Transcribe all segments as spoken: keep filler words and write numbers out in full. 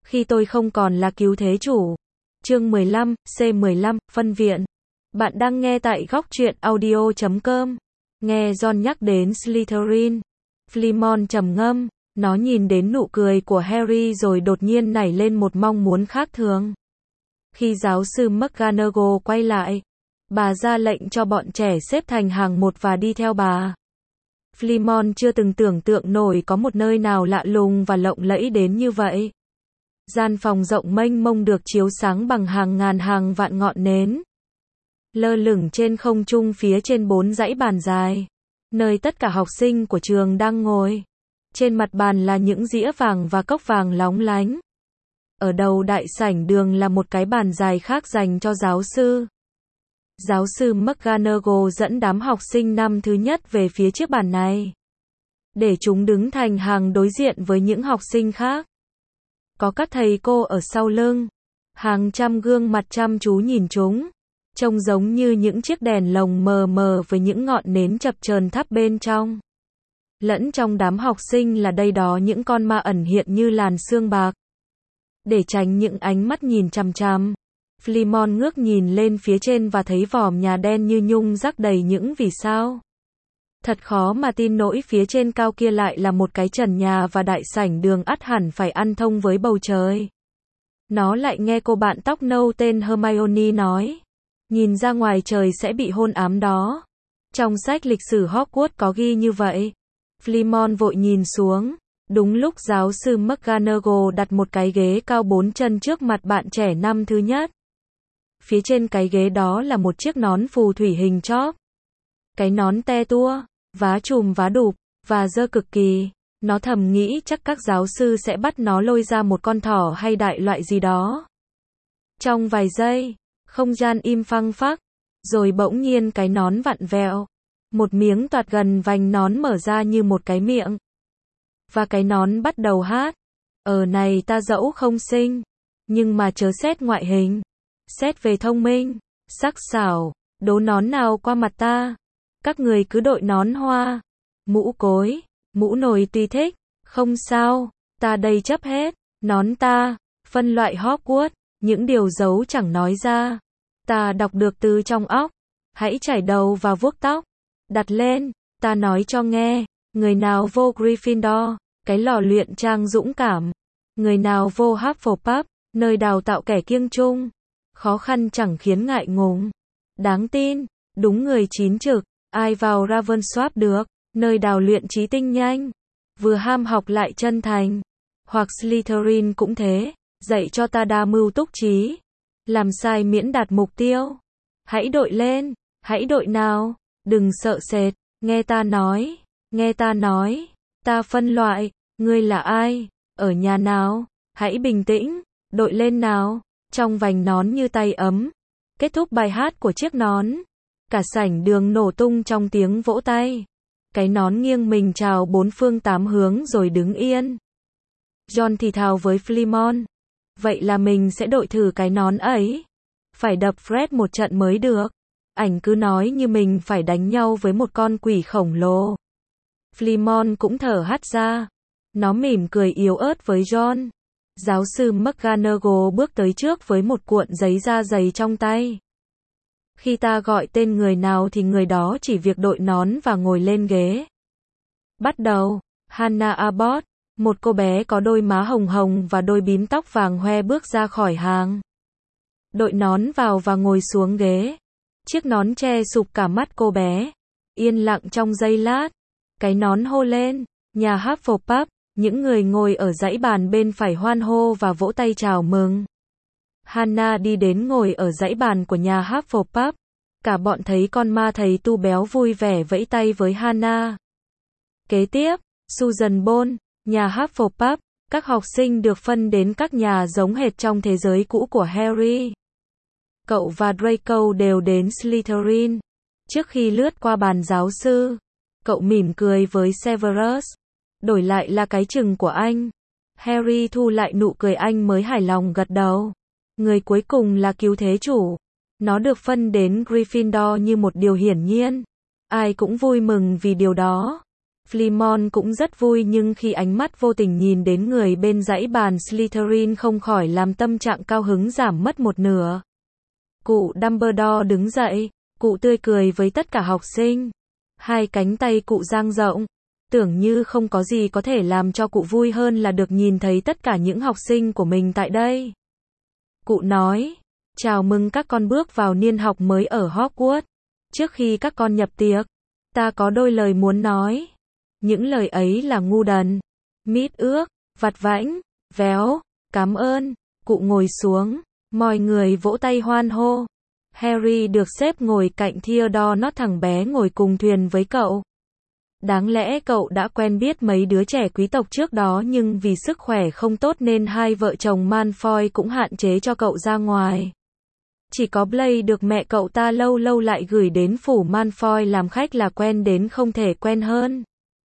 Khi tôi không còn là cứu thế chủ. Chương mười lăm, C mười lăm, phân viện. Bạn đang nghe tại góc truyện audio chấm com. Nghe Ron nhắc đến Slytherin. Flemon trầm ngâm. Nó nhìn đến nụ cười của Harry rồi đột nhiên nảy lên một mong muốn khác thường. Khi giáo sư McGonagall quay lại, bà ra lệnh cho bọn trẻ xếp thành hàng một và đi theo bà. Flemon chưa từng tưởng tượng nổi có một nơi nào lạ lùng và lộng lẫy đến như vậy. Gian phòng rộng mênh mông được chiếu sáng bằng hàng ngàn hàng vạn ngọn nến. Lơ lửng trên không trung phía trên bốn dãy bàn dài, nơi tất cả học sinh của trường đang ngồi. Trên mặt bàn là những dĩa vàng và cốc vàng lóng lánh. Ở đầu đại sảnh đường là một cái bàn dài khác dành cho giáo sư. Giáo sư McGonagall dẫn đám học sinh năm thứ nhất về phía chiếc bàn này, để chúng đứng thành hàng đối diện với những học sinh khác. Có các thầy cô ở sau lưng. Hàng trăm gương mặt chăm chú nhìn chúng. Trông giống như những chiếc đèn lồng mờ mờ với những ngọn nến chập chờn thắp bên trong. Lẫn trong đám học sinh là đây đó những con ma ẩn hiện như làn sương bạc. Để tránh những ánh mắt nhìn chằm chằm, Flemon ngước nhìn lên phía trên và thấy vòm nhà đen như nhung rắc đầy những vì sao. Thật khó mà tin nỗi phía trên cao kia lại là một cái trần nhà và đại sảnh đường ắt hẳn phải ăn thông với bầu trời. Nó lại nghe cô bạn tóc nâu tên Hermione nói, nhìn ra ngoài trời sẽ bị hôn ám đó. Trong sách lịch sử Hogwarts có ghi như vậy. Flemon vội nhìn xuống. Đúng lúc giáo sư McGonagall đặt một cái ghế cao bốn chân trước mặt bạn trẻ năm thứ nhất. Phía trên cái ghế đó là một chiếc nón phù thủy hình chóp. Cái nón te tua, vá chùm vá đụp, và dơ cực kỳ. Nó thầm nghĩ chắc các giáo sư sẽ bắt nó lôi ra một con thỏ hay đại loại gì đó. Trong vài giây, không gian im phăng phắc, rồi bỗng nhiên cái nón vặn vẹo. Một miếng toạt gần vành nón mở ra như một cái miệng. Và cái nón bắt đầu hát. Ở này ta dẫu không xinh, nhưng mà chớ xét ngoại hình. Xét về thông minh, sắc sảo, đố nón nào qua mặt ta. Các người cứ đội nón hoa, mũ cối, mũ nồi tùy thích. Không sao, ta đây chấp hết. Nón ta, phân loại Hogwarts, những điều giấu chẳng nói ra. Ta đọc được từ trong óc. Hãy chải đầu và vuốt tóc. Đặt lên, ta nói cho nghe. Người nào vô Gryffindor, cái lò luyện trang dũng cảm. Người nào vô Hufflepuff, nơi đào tạo kẻ kiêng trung. Khó khăn chẳng khiến ngại ngùng. Đáng tin, đúng người chín trực. Ai vào Ravensworth được, nơi đào luyện trí tinh nhanh. Vừa ham học lại chân thành. Hoặc Slytherin cũng thế, dạy cho ta đa mưu túc trí. Làm sai miễn đạt mục tiêu. Hãy đội lên, hãy đội nào, đừng sợ sệt, nghe ta nói. Nghe ta nói, ta phân loại, ngươi là ai, ở nhà nào, hãy bình tĩnh, đội lên nào, trong vành nón như tay ấm. Kết thúc bài hát của chiếc nón, cả sảnh đường nổ tung trong tiếng vỗ tay. Cái nón nghiêng mình chào bốn phương tám hướng rồi đứng yên. John thì thào với Flemon, vậy là mình sẽ đội thử cái nón ấy. Phải đập Fred một trận mới được. Ảnh cứ nói như mình phải đánh nhau với một con quỷ khổng lồ. Flemon cũng thở hắt ra. Nó mỉm cười yếu ớt với John. Giáo sư McGonagall bước tới trước với một cuộn giấy da dày trong tay. Khi ta gọi tên người nào thì người đó chỉ việc đội nón và ngồi lên ghế. Bắt đầu, Hannah Abbott, một cô bé có đôi má hồng hồng và đôi bím tóc vàng hoe bước ra khỏi hàng. Đội nón vào và ngồi xuống ghế. Chiếc nón che sụp cả mắt cô bé. Yên lặng trong giây lát. Cái nón hô lên, nhà Hufflepuff, những người ngồi ở dãy bàn bên phải hoan hô và vỗ tay chào mừng. Hannah đi đến ngồi ở dãy bàn của nhà Hufflepuff. Cả bọn thấy con ma thầy tu béo vui vẻ vẫy tay với Hannah. Kế tiếp, Susan Boyle, nhà Hufflepuff, các học sinh được phân đến các nhà giống hệt trong thế giới cũ của Harry. Cậu và Draco đều đến Slytherin. Trước khi lướt qua bàn giáo sư, cậu mỉm cười với Severus. Đổi lại là cái chừng của anh. Harry thu lại nụ cười anh mới hài lòng gật đầu. Người cuối cùng là cứu thế chủ. Nó được phân đến Gryffindor như một điều hiển nhiên. Ai cũng vui mừng vì điều đó. Flimon cũng rất vui nhưng khi ánh mắt vô tình nhìn đến người bên dãy bàn Slytherin không khỏi làm tâm trạng cao hứng giảm mất một nửa. Cụ Dumbledore đứng dậy, cụ tươi cười với tất cả học sinh. Hai cánh tay cụ dang rộng, tưởng như không có gì có thể làm cho cụ vui hơn là được nhìn thấy tất cả những học sinh của mình tại đây. Cụ nói, chào mừng các con bước vào niên học mới ở Hogwarts. Trước khi các con nhập tiệc, ta có đôi lời muốn nói. Những lời ấy là ngu đần, mít ướt, vặt vãnh, véo, cảm ơn. Cụ ngồi xuống, mọi người vỗ tay hoan hô. Harry được xếp ngồi cạnh Theodore, nó thằng bé ngồi cùng thuyền với cậu. Đáng lẽ cậu đã quen biết mấy đứa trẻ quý tộc trước đó nhưng vì sức khỏe không tốt nên hai vợ chồng Malfoy cũng hạn chế cho cậu ra ngoài. Chỉ có Blaise được mẹ cậu ta lâu lâu lại gửi đến phủ Malfoy làm khách là quen đến không thể quen hơn.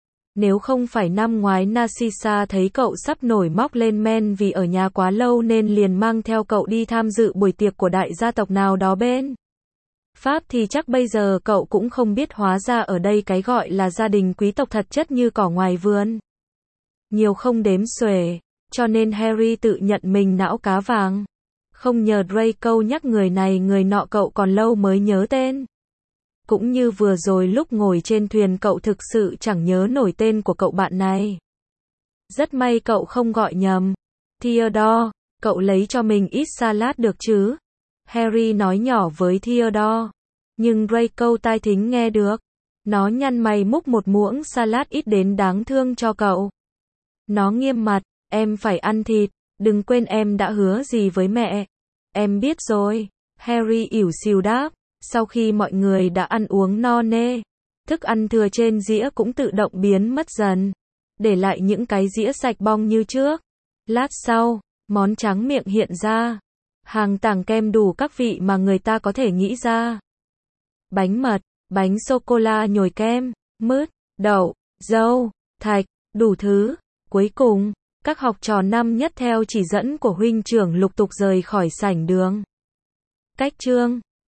Nếu không phải năm ngoái Narcissa thấy cậu sắp nổi móc lên men vì ở nhà quá lâu nên liền mang theo cậu đi tham dự buổi tiệc của đại gia tộc nào đó bên Pháp thì chắc bây giờ cậu cũng không biết hóa ra ở đây cái gọi là gia đình quý tộc thật chất như cỏ ngoài vườn. Nhiều không đếm xuể, cho nên Harry tự nhận mình não cá vàng. Không nhờ Draco nhắc người này người nọ cậu còn lâu mới nhớ tên. Cũng như vừa rồi lúc ngồi trên thuyền cậu thực sự chẳng nhớ nổi tên của cậu bạn này. Rất may cậu không gọi nhầm. Theodore, cậu lấy cho mình ít salad được chứ? Harry nói nhỏ với Theodore. Nhưng Draco tai thính nghe được. Nó nhăn mày múc một muỗng salad ít đến đáng thương cho cậu. Nó nghiêm mặt, em phải ăn thịt, đừng quên em đã hứa gì với mẹ. Em biết rồi. Harry ỉu xìu đáp. Sau khi mọi người đã ăn uống no nê, thức ăn thừa trên dĩa cũng tự động biến mất dần, để lại những cái dĩa sạch bong như trước. Lát sau, món tráng miệng hiện ra. Hàng tảng kem đủ các vị mà người ta có thể nghĩ ra. Bánh mật, bánh sô-cô-la nhồi kem, mứt, đậu, dâu, thạch, đủ thứ. Cuối cùng, các học trò năm nhất theo chỉ dẫn của huynh trưởng lục tục rời khỏi sảnh đường. Cách chương